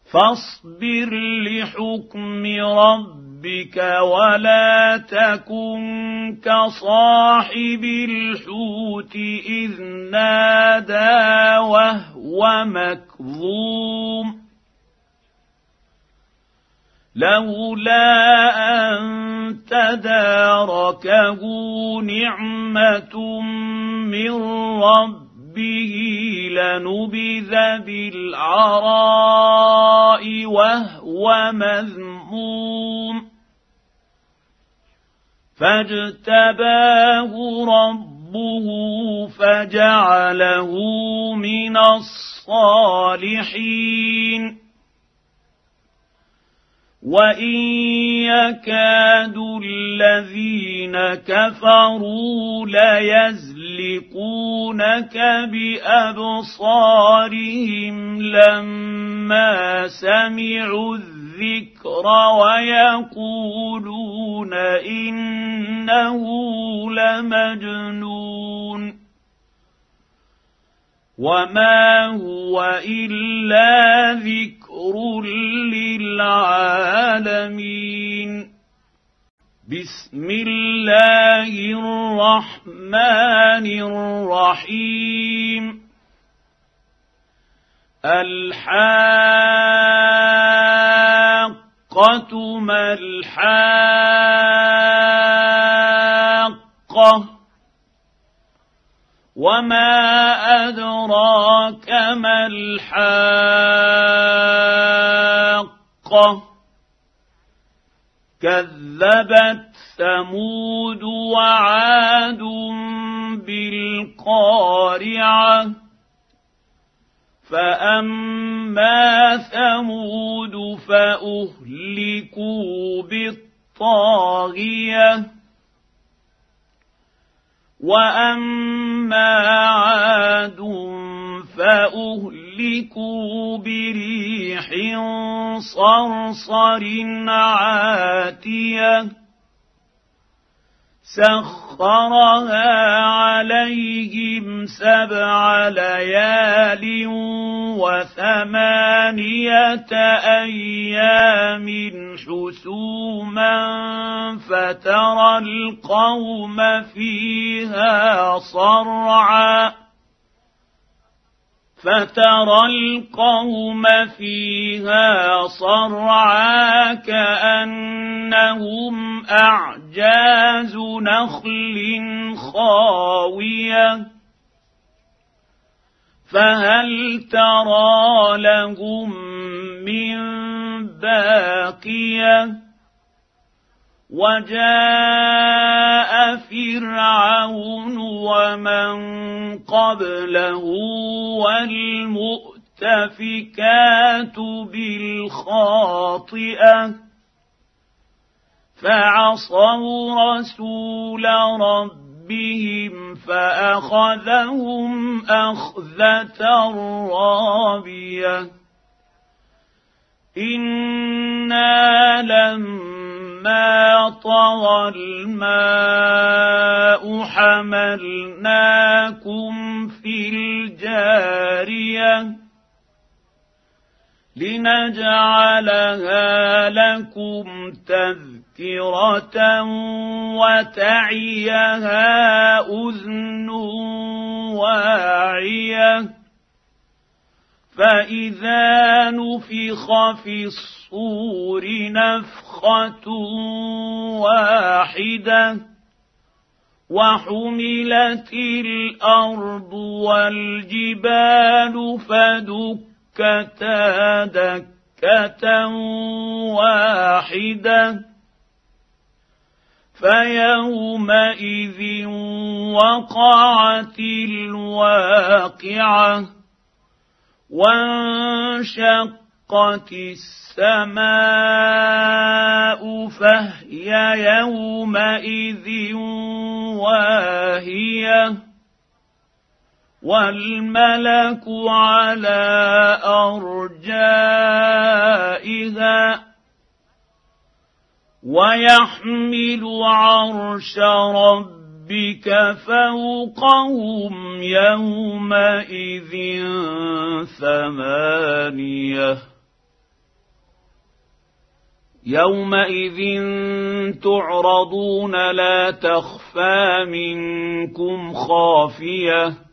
فاصبر لحكم ربك ولا تكن كصاحب الحوت إذ نادى وهو مكظوم لولا أن تداركه نعمة من ربه لنبذ بالعراء وهو مذموم فاجتباه ربه فجعله من الصالحين وإن يكاد الذين كفروا ليزلقونك بأبصارهم لما سمعوا الذكر ويقولون إنه لمجنون وما هو إلا ذكر للعالمين بسم الله الرحمن الرحيم الحاقة ما الحاقة وما أدراك ما الحاقة كذبت ثمود وعاد بالقارعة فأما ثمود فأهلكوا بالطاغية وأما عاد فأهلكوا بريح صرصر عاتية سخرها عليهم 7 ليال و8 أيام حسوما فترى القوم فيها صرعا كأنهم أعجاز نخل خاوية فهل ترى لهم من باقية وجاء فرعون ومن قبله والمؤتفكات بالخاطئة فعصوا رسول ربهم فأخذهم أخذة رابية إنا لما طغى الماء حملناكم في الجارية لنجعلها لكم تذكرة وتعيها أذن واعية فإذا نفخ في الصور نفخة واحدة وحملت الأرض والجبال فدكتا دكة واحدة فيومئذ وقعت الواقعة وانشقت السماء فهي يومئذ واهية والملك على أرجائها ويحمل عرش ربك فوقهم يومئذ 8 يومئذ تعرضون لا تخفى منكم خافيه